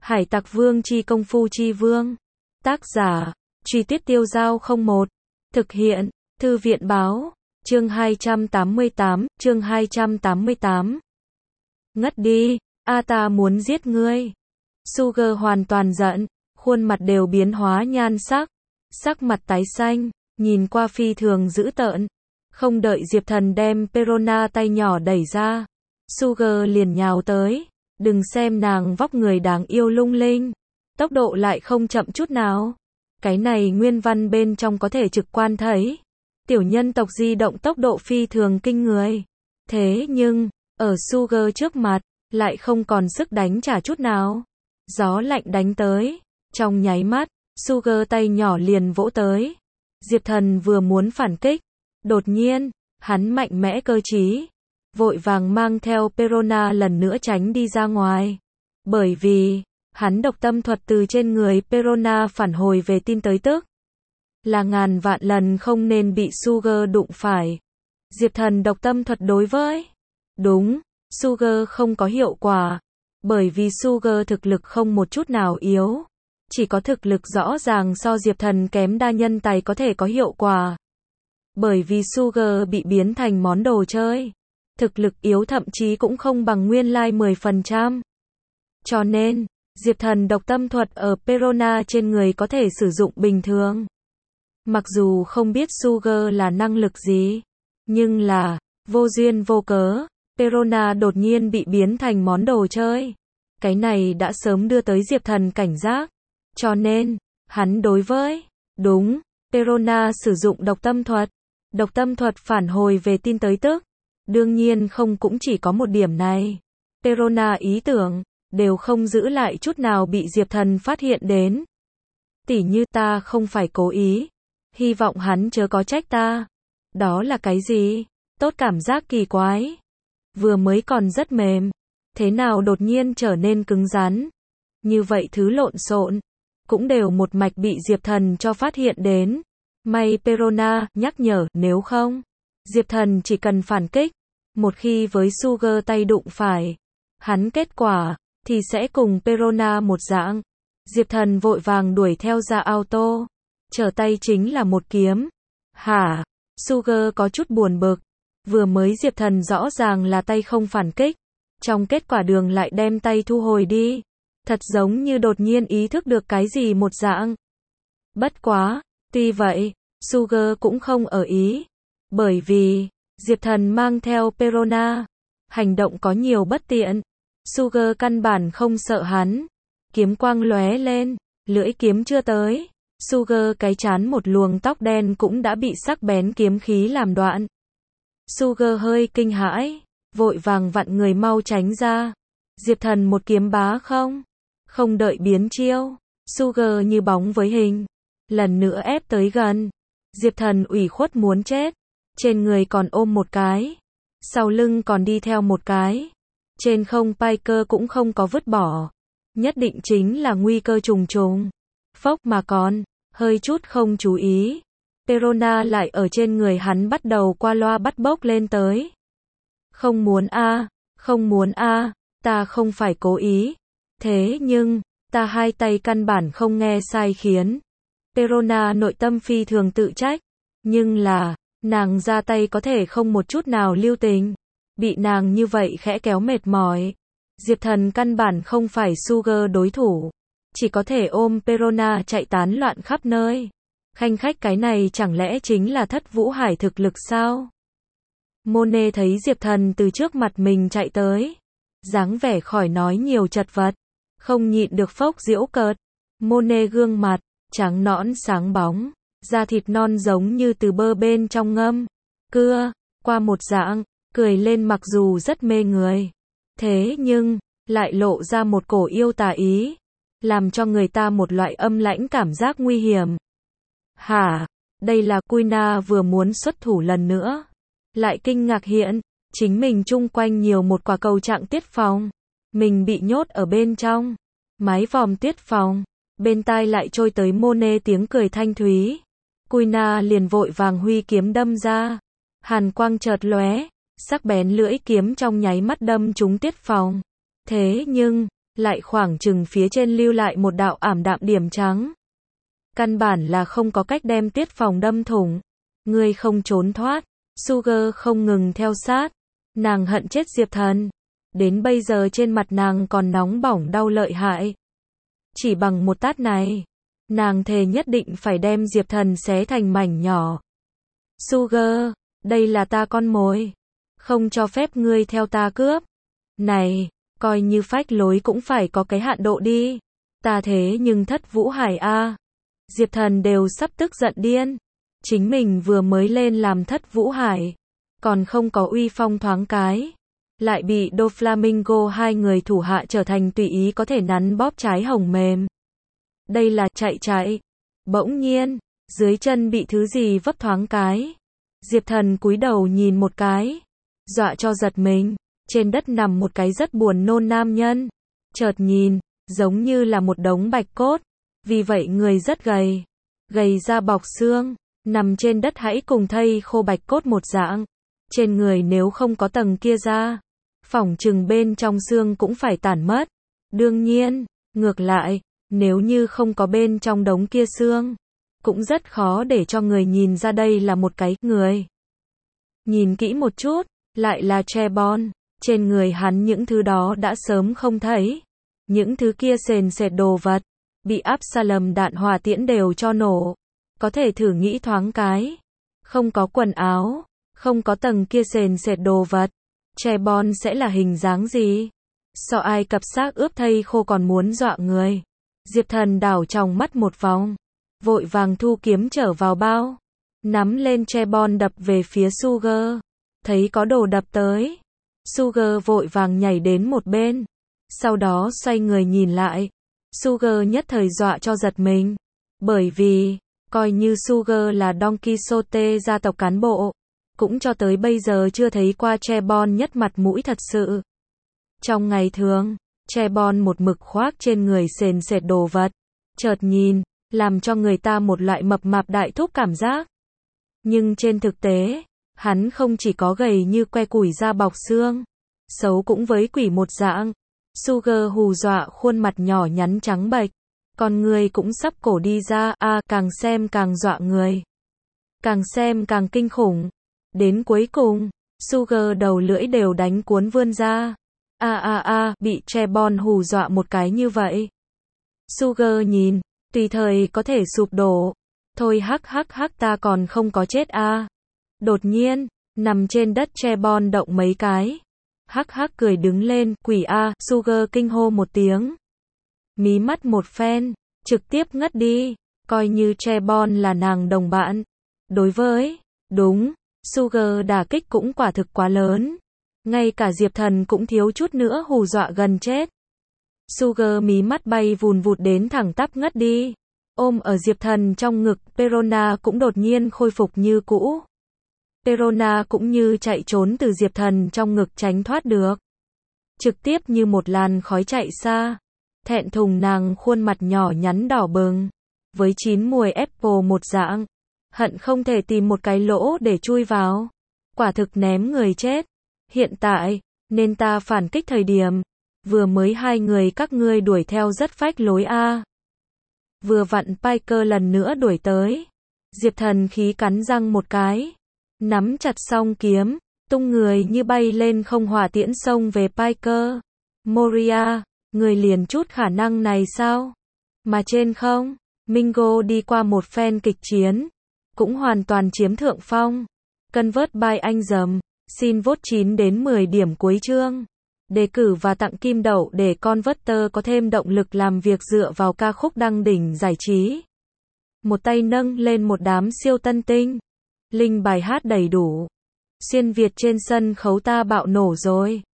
Hải Tặc Vương chi công phu chi vương. Tác giả, Truy Tuyết Tiêu Giao 01. Thực hiện, Thư viện báo, chương 288. Ngất đi, ta muốn giết ngươi. Sugar hoàn toàn giận, khuôn mặt đều biến hóa nhan sắc, sắc mặt tái xanh, nhìn qua phi thường dữ tợn. Không đợi Diệp Thần đem Perona tay nhỏ đẩy ra, Sugar liền nhào tới. Đừng xem nàng vóc người đáng yêu lung linh, tốc độ lại không chậm chút nào. Cái này nguyên văn bên trong có thể trực quan thấy. Tiểu nhân tộc di động tốc độ phi thường kinh người. Thế nhưng, ở Sugar trước mặt, lại không còn sức đánh trả chút nào. Gió lạnh đánh tới, trong nháy mắt, Sugar tay nhỏ liền vỗ tới. Diệp Thần vừa muốn phản kích, đột nhiên, hắn mạnh mẽ cơ trí, vội vàng mang theo Perona lần nữa tránh đi ra ngoài. Bởi vì, hắn độc tâm thuật từ trên người Perona phản hồi về tin tới tức. Là ngàn vạn lần không nên bị Sugar đụng phải. Diệp Thần độc tâm thuật đối với. Đúng, Sugar không có hiệu quả. Bởi vì Sugar thực lực không một chút nào yếu. Chỉ có thực lực rõ ràng so Diệp Thần kém đa nhân tài có thể có hiệu quả. Bởi vì Sugar bị biến thành món đồ chơi. Thực lực yếu thậm chí cũng không bằng nguyên lai 10%. Cho nên, Diệp Thần độc tâm thuật ở Perona trên người có thể sử dụng bình thường. Mặc dù không biết Sugar là năng lực gì, nhưng là, vô duyên vô cớ, Perona đột nhiên bị biến thành món đồ chơi. Cái này đã sớm đưa tới Diệp Thần cảnh giác. Cho nên, hắn đối với, đúng, Perona sử dụng độc tâm thuật. Độc tâm thuật phản hồi về tin tới tức. Đương nhiên không cũng chỉ có một điểm này. Perona ý tưởng, đều không giữ lại chút nào bị Diệp Thần phát hiện đến. Tỉ như ta không phải cố ý. Hy vọng hắn chớ có trách ta. Đó là cái gì? Tốt cảm giác kỳ quái. Vừa mới còn rất mềm. Thế nào đột nhiên trở nên cứng rắn? Như vậy thứ lộn xộn. Cũng đều một mạch bị Diệp Thần cho phát hiện đến. May Perona nhắc nhở, nếu không, Diệp Thần chỉ cần phản kích. Một khi với Sugar tay đụng phải, hắn kết quả, thì sẽ cùng Perona một dạng. Diệp Thần vội vàng đuổi theo ra auto. Trở tay chính là một kiếm. Hả? Sugar có chút buồn bực. Vừa mới Diệp Thần rõ ràng là tay không phản kích. Trong kết quả đường lại đem tay thu hồi đi. Thật giống như đột nhiên ý thức được cái gì một dạng. Bất quá, tuy vậy, Sugar cũng không ở ý. Bởi vì, Diệp Thần mang theo Perona. Hành động có nhiều bất tiện. Sugar căn bản không sợ hắn. Kiếm quang lóe lên, lưỡi kiếm chưa tới. Sugar cái chán một luồng tóc đen cũng đã bị sắc bén kiếm khí làm đoạn. Sugar hơi kinh hãi, vội vàng vặn người mau tránh ra. Diệp Thần một kiếm bá không. Không đợi biến chiêu. Sugar như bóng với hình. Lần nữa ép tới gần. Diệp Thần ủy khuất muốn chết. Trên người còn ôm một cái. Sau lưng còn đi theo một cái. Trên không Piker cũng không có vứt bỏ. Nhất định chính là nguy cơ trùng trùng. Phốc mà còn, hơi chút không chú ý. Perona lại ở trên người hắn bắt đầu qua loa bắt bốc lên tới. Không muốn không muốn ta không phải cố ý. Thế nhưng, ta hai tay căn bản không nghe sai khiến. Perona nội tâm phi thường tự trách. Nhưng là, nàng ra tay có thể không một chút nào lưu tình. Bị nàng như vậy khẽ kéo mệt mỏi. Diệp Thần căn bản không phải Sugar đối thủ. Chỉ có thể ôm Perona chạy tán loạn khắp nơi. Khanh khách cái này chẳng lẽ chính là Thất Vũ Hải thực lực sao? Mone thấy Diệp Thần từ trước mặt mình chạy tới. Dáng vẻ khỏi nói nhiều chật vật. Không nhịn được phốc giễu cợt. Mone gương mặt, trắng nõn sáng bóng. Da thịt non giống như từ bơ bên trong ngâm. Cưa, qua một dạng, cười lên mặc dù rất mê người. Thế nhưng, lại lộ ra một cổ yêu tà ý. Làm cho người ta một loại âm lãnh cảm giác nguy hiểm. Hả? Đây là Kuina vừa muốn xuất thủ lần nữa. Lại kinh ngạc hiện, chính mình chung quanh nhiều một quả cầu trạng tiết phòng. Mình bị nhốt ở bên trong. Mái vòm tiết phòng. Bên tai lại trôi tới Mone tiếng cười thanh thúy. Kuina liền vội vàng huy kiếm đâm ra. Hàn quang chợt lóe. Sắc bén lưỡi kiếm trong nháy mắt đâm trúng tiết phòng. Thế nhưng, lại khoảng chừng phía trên lưu lại một đạo ảm đạm điểm trắng. Căn bản là không có cách đem Tiết Phòng đâm thủng. Ngươi không trốn thoát. Sugar không ngừng theo sát. Nàng hận chết Diệp Thần. Đến bây giờ trên mặt nàng còn nóng bỏng đau lợi hại. Chỉ bằng một tát này, nàng thề nhất định phải đem Diệp Thần xé thành mảnh nhỏ. Sugar, đây là ta con mồi. Không cho phép ngươi theo ta cướp. Này, coi như phách lối cũng phải có cái hạn độ đi. Ta thế nhưng Thất Vũ Hải a. Diệp Thần đều sắp tức giận điên. Chính mình vừa mới lên làm Thất Vũ Hải, còn không có uy phong thoáng cái, lại bị Doflamingo hai người thủ hạ trở thành tùy ý có thể nắn bóp trái hồng mềm. Đây là chạy. Bỗng nhiên, dưới chân bị thứ gì vấp thoáng cái. Diệp Thần cúi đầu nhìn một cái, dọa cho giật mình. Trên đất nằm một cái rất buồn nôn nam nhân. Chợt nhìn, giống như là một đống bạch cốt. Vì vậy người rất gầy. Gầy da bọc xương. Nằm trên đất hãy cùng thây khô bạch cốt một dạng. Trên người nếu không có tầng kia da, phỏng chừng bên trong xương cũng phải tản mất. Đương nhiên, ngược lại, nếu như không có bên trong đống kia xương, cũng rất khó để cho người nhìn ra đây là một cái người. Nhìn kỹ một chút, lại là Trebon. Trên người hắn những thứ đó đã sớm không thấy. Những thứ kia sền sệt đồ vật, bị Absalom đạn hỏa tiễn đều cho nổ. Có thể thử nghĩ thoáng cái. Không có quần áo, không có tầng kia sền sệt đồ vật. Trebon sẽ là hình dáng gì? So Ai Cập xác ướp thây khô còn muốn dọa người. Diệp Thần đảo trong mắt một vòng. Vội vàng thu kiếm trở vào bao. Nắm lên Trebon đập về phía Sugar. Thấy có đồ đập tới. Sugar vội vàng nhảy đến một bên. Sau đó xoay người nhìn lại. Sugar nhất thời dọa cho giật mình. Bởi vì, coi như Sugar là Don Quixote gia tộc cán bộ, cũng cho tới bây giờ chưa thấy qua Trebon nhất mặt mũi thật sự. Trong ngày thường, Trebon một mực khoác trên người sền sệt đồ vật. Chợt nhìn, làm cho người ta một loại mập mạp đại thúc cảm giác. Nhưng trên thực tế, hắn không chỉ có gầy như que củi da bọc xương, xấu cũng với quỷ một dạng. Sugar hù dọa khuôn mặt nhỏ nhắn trắng bệch, con người cũng sắp cổ đi ra, càng xem càng dọa người. Càng xem càng kinh khủng. Đến cuối cùng, Sugar đầu lưỡi đều đánh cuốn vươn ra. Bị Trebon hù dọa một cái như vậy. Sugar nhìn, tùy thời có thể sụp đổ. Thôi hắc ta còn không có chết Đột nhiên, nằm trên đất Trebon động mấy cái. Hắc cười đứng lên, quỷ Sugar kinh hô một tiếng. Mí mắt một phen, trực tiếp ngất đi, coi như Trebon là nàng đồng bạn. Đối với, đúng, Sugar đả kích cũng quả thực quá lớn. Ngay cả Diệp Thần cũng thiếu chút nữa hù dọa gần chết. Sugar mí mắt bay vùn vụt đến thẳng tắp ngất đi. Ôm ở Diệp Thần trong ngực, Perona cũng đột nhiên khôi phục như cũ. Perona cũng như chạy trốn từ Diệp Thần trong ngực tránh thoát được. Trực tiếp như một làn khói chạy xa. Thẹn thùng nàng khuôn mặt nhỏ nhắn đỏ bừng. Với chín mùi apple một dạng. Hận không thể tìm một cái lỗ để chui vào. Quả thực ném người chết. Hiện tại, nên ta phản kích thời điểm. Vừa mới hai người các ngươi đuổi theo rất phách lối Vừa vặn Piker lần nữa đuổi tới. Diệp Thần khí cắn răng một cái. Nắm chặt song kiếm. Tung người như bay lên không hỏa tiễn xông về Piker. Moria, người liền chút khả năng này sao? Mà trên không, Mingo đi qua một phen kịch chiến. Cũng hoàn toàn chiếm thượng phong. Convert by anh dầm. Xin vote 9 đến 10 điểm cuối chương. Đề cử và tặng kim đậu để Converter có thêm động lực làm việc dựa vào ca khúc đăng đỉnh giải trí. Một tay nâng lên một đám siêu tân tinh. Link bài hát đầy đủ. Xuyên Việt trên sân khấu ta bạo nổ rồi.